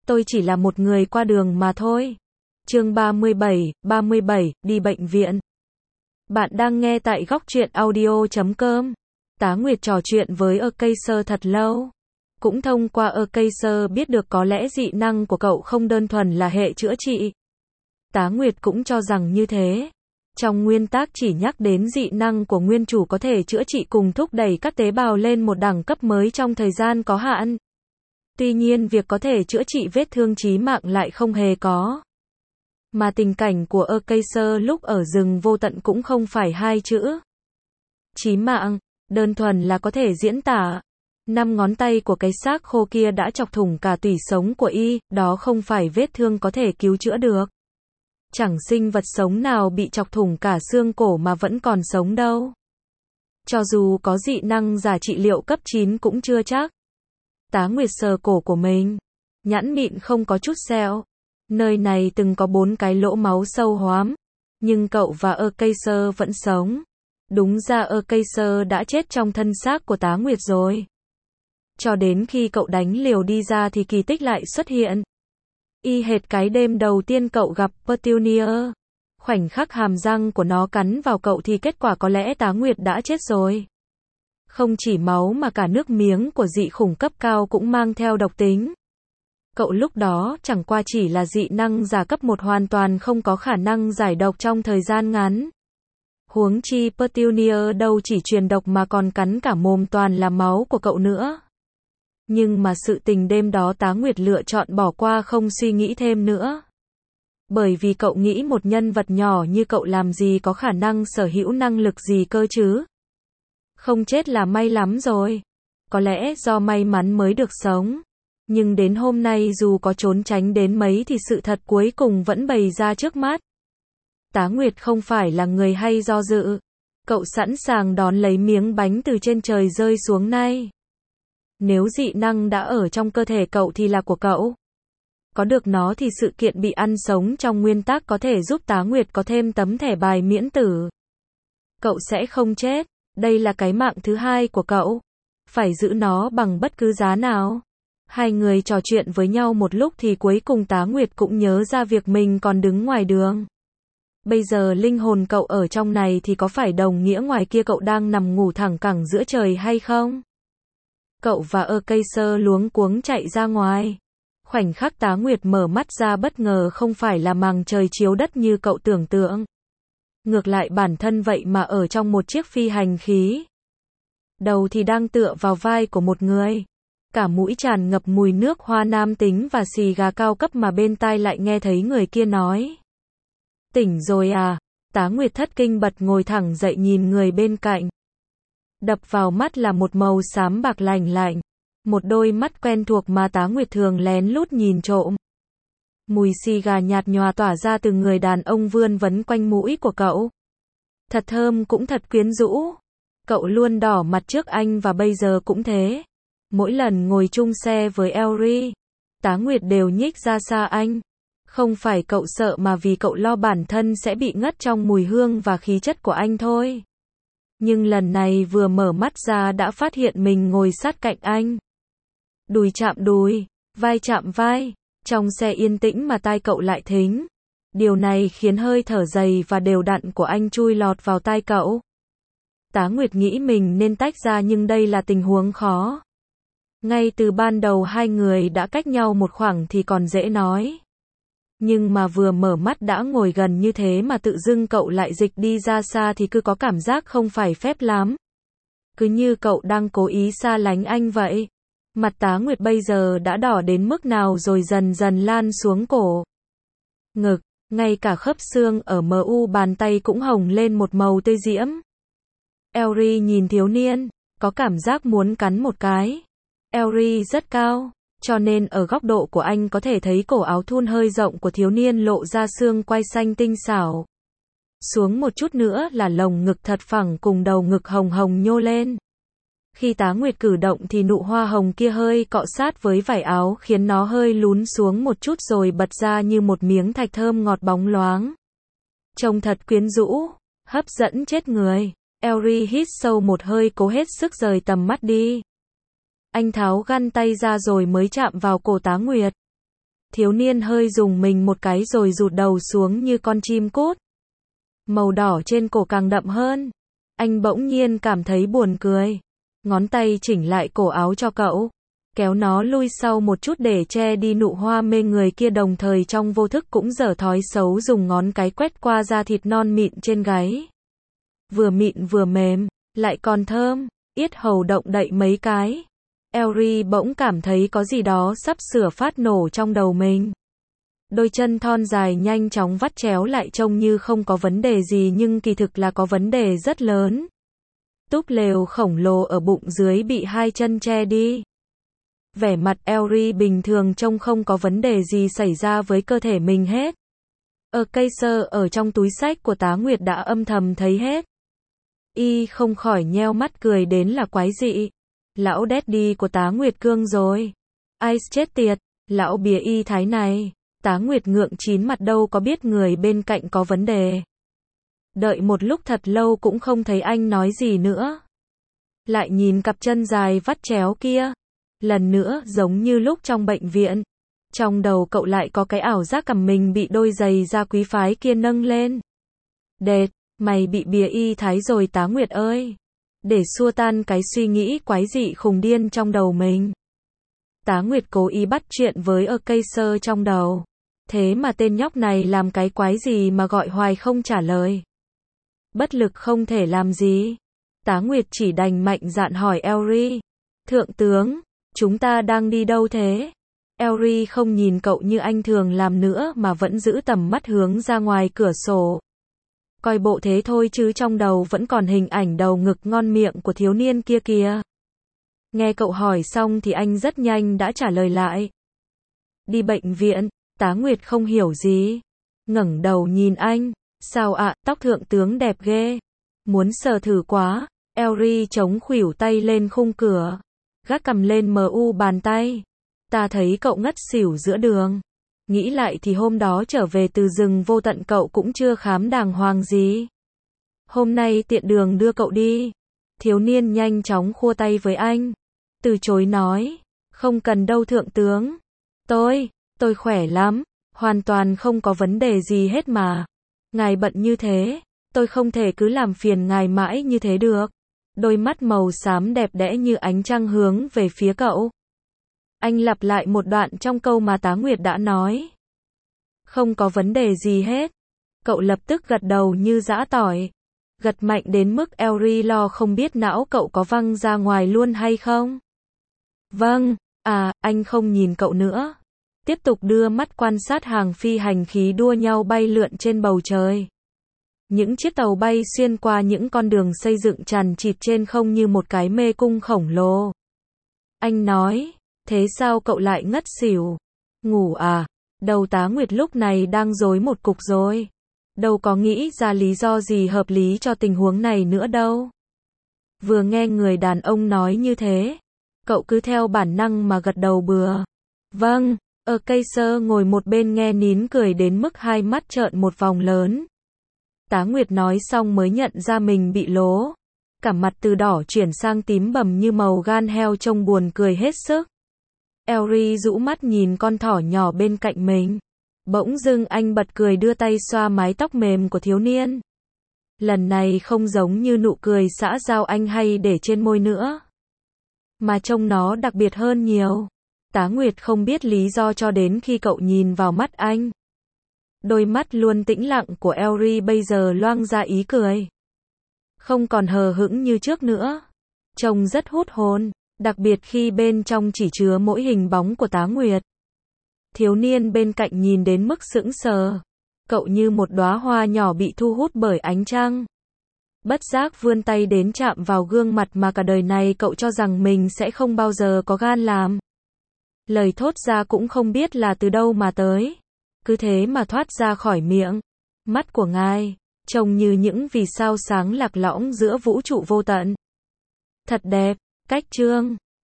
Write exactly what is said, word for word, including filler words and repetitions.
Tôi chỉ là một người qua đường mà thôi. Chương ba mươi bảy, ba mươi bảy, đi bệnh viện. Bạn đang nghe tại góc truyện audio chấm com. Tá Nguyệt trò chuyện với Acacer thật lâu. Cũng thông qua Acacer biết được có lẽ dị năng của cậu không đơn thuần là hệ chữa trị. Tá Nguyệt cũng cho rằng như thế. Trong nguyên tắc chỉ nhắc đến dị năng của nguyên chủ có thể chữa trị cùng thúc đẩy các tế bào lên một đẳng cấp mới trong thời gian có hạn. Tuy nhiên việc có thể chữa trị vết thương chí mạng lại không hề có. Mà tình cảnh của Acacer lúc ở rừng vô tận cũng không phải hai chữ chí mạng, đơn thuần là có thể diễn tả. Năm ngón tay của cái xác khô kia đã chọc thủng cả tủy sống của y, đó không phải vết thương có thể cứu chữa được. Chẳng sinh vật sống nào bị chọc thủng cả xương cổ mà vẫn còn sống đâu. Cho dù có dị năng giả trị liệu cấp chín cũng chưa chắc. Tá Nguyệt sờ cổ của mình. Nhẵn mịn không có chút sẹo. Nơi này từng có bốn cái lỗ máu sâu hoắm. Nhưng cậu và Acacer vẫn sống. Đúng ra Acacer đã chết trong thân xác của Tá Nguyệt rồi. Cho đến khi cậu đánh liều đi ra thì kỳ tích lại xuất hiện. Y hệt cái đêm đầu tiên cậu gặp Petunia. Khoảnh khắc hàm răng của nó cắn vào cậu thì kết quả có lẽ Tá Nguyệt đã chết rồi. Không chỉ máu mà cả nước miếng của dị khủng cấp cao cũng mang theo độc tính. Cậu lúc đó chẳng qua chỉ là dị năng giả cấp một hoàn toàn không có khả năng giải độc trong thời gian ngắn. Huống chi Petunia đâu chỉ truyền độc mà còn cắn cả mồm toàn là máu của cậu nữa. Nhưng mà sự tình đêm đó Tá Nguyệt lựa chọn bỏ qua không suy nghĩ thêm nữa. Bởi vì cậu nghĩ một nhân vật nhỏ như cậu làm gì có khả năng sở hữu năng lực gì cơ chứ. Không chết là may lắm rồi. Có lẽ do may mắn mới được sống. Nhưng đến hôm nay dù có trốn tránh đến mấy thì sự thật cuối cùng vẫn bày ra trước mắt. Tá Nguyệt không phải là người hay do dự. Cậu sẵn sàng đón lấy miếng bánh từ trên trời rơi xuống nay. Nếu dị năng đã ở trong cơ thể cậu thì là của cậu. Có được nó thì sự kiện bị ăn sống trong nguyên tắc có thể giúp Tá Nguyệt có thêm tấm thẻ bài miễn tử. Cậu sẽ không chết. Đây là cái mạng thứ hai của cậu. Phải giữ nó bằng bất cứ giá nào. Hai người trò chuyện với nhau một lúc thì cuối cùng Tá Nguyệt cũng nhớ ra việc mình còn đứng ngoài đường. Bây giờ linh hồn cậu ở trong này thì có phải đồng nghĩa ngoài kia cậu đang nằm ngủ thẳng cẳng giữa trời hay không? Cậu và Acacer luống cuống chạy ra ngoài. Khoảnh khắc Tá Nguyệt mở mắt ra bất ngờ không phải là màn trời chiếu đất như cậu tưởng tượng. Ngược lại bản thân vậy mà ở trong một chiếc phi hành khí. Đầu thì đang tựa vào vai của một người. Cả mũi tràn ngập mùi nước hoa nam tính và xì gà cao cấp mà bên tai lại nghe thấy người kia nói. Tỉnh rồi à? Tá Nguyệt thất kinh bật ngồi thẳng dậy nhìn người bên cạnh. Đập vào mắt là một màu xám bạc lành lạnh. Một đôi mắt quen thuộc mà Tá Nguyệt thường lén lút nhìn trộm. Mùi xì gà nhạt nhòa tỏa ra từ người đàn ông vươn vấn quanh mũi của cậu. Thật thơm cũng thật quyến rũ. Cậu luôn đỏ mặt trước anh và bây giờ cũng thế. Mỗi lần ngồi chung xe với Elry, Tá Nguyệt đều nhích ra xa anh. Không phải cậu sợ mà vì cậu lo bản thân sẽ bị ngất trong mùi hương và khí chất của anh thôi. Nhưng lần này vừa mở mắt ra đã phát hiện mình ngồi sát cạnh anh. Đùi chạm đùi, vai chạm vai. Trong xe yên tĩnh mà tai cậu lại thính. Điều này khiến hơi thở dày và đều đặn của anh chui lọt vào tai cậu. Tá Nguyệt nghĩ mình nên tách ra nhưng đây là tình huống khó. Ngay từ ban đầu hai người đã cách nhau một khoảng thì còn dễ nói. Nhưng mà vừa mở mắt đã ngồi gần như thế mà tự dưng cậu lại dịch đi ra xa thì cứ có cảm giác không phải phép lắm. Cứ như cậu đang cố ý xa lánh anh vậy. Mặt Tá Nguyệt bây giờ đã đỏ đến mức nào rồi dần dần lan xuống cổ. Ngực, ngay cả khớp xương ở mờ u bàn tay cũng hồng lên một màu tươi diễm. Elry nhìn thiếu niên, có cảm giác muốn cắn một cái. Elry rất cao, cho nên ở góc độ của anh có thể thấy cổ áo thun hơi rộng của thiếu niên lộ ra xương quai xanh tinh xảo. Xuống một chút nữa là lồng ngực thật phẳng cùng đầu ngực hồng hồng nhô lên. Khi Tá Nguyệt cử động thì nụ hoa hồng kia hơi cọ sát với vải áo khiến nó hơi lún xuống một chút rồi bật ra như một miếng thạch thơm ngọt bóng loáng. Trông thật quyến rũ, hấp dẫn chết người. Elry hít sâu một hơi cố hết sức rời tầm mắt đi. Anh tháo găng tay ra rồi mới chạm vào cổ Tá Nguyệt. Thiếu niên hơi rùng mình một cái rồi rụt đầu xuống như con chim cút. Màu đỏ trên cổ càng đậm hơn. Anh bỗng nhiên cảm thấy buồn cười. Ngón tay chỉnh lại cổ áo cho cậu. Kéo nó lui sau một chút để che đi nụ hoa mê người kia, đồng thời trong vô thức cũng dở thói xấu dùng ngón cái quét qua da thịt non mịn trên gáy. Vừa mịn vừa mềm, lại còn thơm, yết hầu động đậy mấy cái. Elry bỗng cảm thấy có gì đó sắp sửa phát nổ trong đầu mình. Đôi chân thon dài nhanh chóng vắt chéo lại trông như không có vấn đề gì nhưng kỳ thực là có vấn đề rất lớn. Túp lều khổng lồ ở bụng dưới bị hai chân che đi. Vẻ mặt Elry bình thường trông không có vấn đề gì xảy ra với cơ thể mình hết. Acacia ở trong túi xách của Tá Nguyệt đã âm thầm thấy hết. Y không khỏi nheo mắt cười đến là quái dị. Lão daddy của Tá Nguyệt cương rồi. Ai chết tiệt, lão bìa y thái này. Tá Nguyệt ngượng chín mặt, đâu có biết người bên cạnh có vấn đề. Đợi một lúc thật lâu cũng không thấy anh nói gì nữa. Lại nhìn cặp chân dài vắt chéo kia. Lần nữa giống như lúc trong bệnh viện. Trong đầu cậu lại có cái ảo giác cầm mình bị đôi giày da quý phái kia nâng lên. Đệt, mày bị bìa y thái rồi Tá Nguyệt ơi. Để xua tan cái suy nghĩ quái dị khùng điên trong đầu mình. Tá Nguyệt cố ý bắt chuyện với Acacia trong đầu. Thế mà tên nhóc này làm cái quái gì mà gọi hoài không trả lời. Bất lực không thể làm gì. Tá Nguyệt chỉ đành mạnh dạn hỏi Elry. Thượng tướng, chúng ta đang đi đâu thế? Elry không nhìn cậu như anh thường làm nữa mà vẫn giữ tầm mắt hướng ra ngoài cửa sổ. Coi bộ thế thôi chứ trong đầu vẫn còn hình ảnh đầu ngực ngon miệng của thiếu niên kia kìa. Nghe cậu hỏi xong thì anh rất nhanh đã trả lời lại. Đi bệnh viện. Tá Nguyệt không hiểu gì. Ngẩng đầu nhìn anh. Sao ạ, à, tóc thượng tướng đẹp ghê. Muốn sờ thử quá. Elry chống khuỷu tay lên khung cửa. Gác cầm lên mờ u bàn tay. Ta thấy cậu ngất xỉu giữa đường. Nghĩ lại thì hôm đó trở về từ rừng vô tận cậu cũng chưa khám đàng hoàng gì. Hôm nay tiện đường đưa cậu đi. Thiếu niên nhanh chóng khua tay với anh. Từ chối nói. Không cần đâu thượng tướng. Tôi, tôi khỏe lắm. Hoàn toàn không có vấn đề gì hết mà. Ngài bận như thế. Tôi không thể cứ làm phiền ngài mãi như thế được. Đôi mắt màu xám đẹp đẽ như ánh trăng hướng về phía cậu. Anh lặp lại một đoạn trong câu mà Tá Nguyệt đã nói. Không có vấn đề gì hết. Cậu lập tức gật đầu như giã tỏi. Gật mạnh đến mức Elry lo không biết não cậu có văng ra ngoài luôn hay không. Vâng, à, anh không nhìn cậu nữa. Tiếp tục đưa mắt quan sát hàng phi hành khí đua nhau bay lượn trên bầu trời. Những chiếc tàu bay xuyên qua những con đường xây dựng tràn trịt trên không như một cái mê cung khổng lồ. Anh nói, thế sao cậu lại ngất xỉu? Ngủ à? Đầu Tá Nguyệt lúc này đang rối một cục rồi. Đâu có nghĩ ra lý do gì hợp lý cho tình huống này nữa đâu. Vừa nghe người đàn ông nói như thế, cậu cứ theo bản năng mà gật đầu bừa. Vâng, Acacia ngồi một bên nghe nín cười đến mức hai mắt trợn một vòng lớn. Tá Nguyệt nói xong mới nhận ra mình bị lố. Cả mặt từ đỏ chuyển sang tím bầm như màu gan heo trông buồn cười hết sức. Elry rũ mắt nhìn con thỏ nhỏ bên cạnh mình. Bỗng dưng anh bật cười đưa tay xoa mái tóc mềm của thiếu niên. Lần này không giống như nụ cười xã giao anh hay để trên môi nữa. Mà trông nó đặc biệt hơn nhiều. Tá Nguyệt không biết lý do cho đến khi cậu nhìn vào mắt anh. Đôi mắt luôn tĩnh lặng của Elry bây giờ loang ra ý cười. Không còn hờ hững như trước nữa. Trông rất hút hồn, đặc biệt khi bên trong chỉ chứa mỗi hình bóng của Tá Nguyệt. Thiếu niên bên cạnh nhìn đến mức sững sờ. Cậu như một đóa hoa nhỏ bị thu hút bởi ánh trăng. Bất giác vươn tay đến chạm vào gương mặt mà cả đời này cậu cho rằng mình sẽ không bao giờ có gan làm. Lời thốt ra cũng không biết là từ đâu mà tới. Cứ thế mà thoát ra khỏi miệng. Mắt của ngài, trông như những vì sao sáng lạc lõng giữa vũ trụ vô tận. Thật đẹp, cách chương.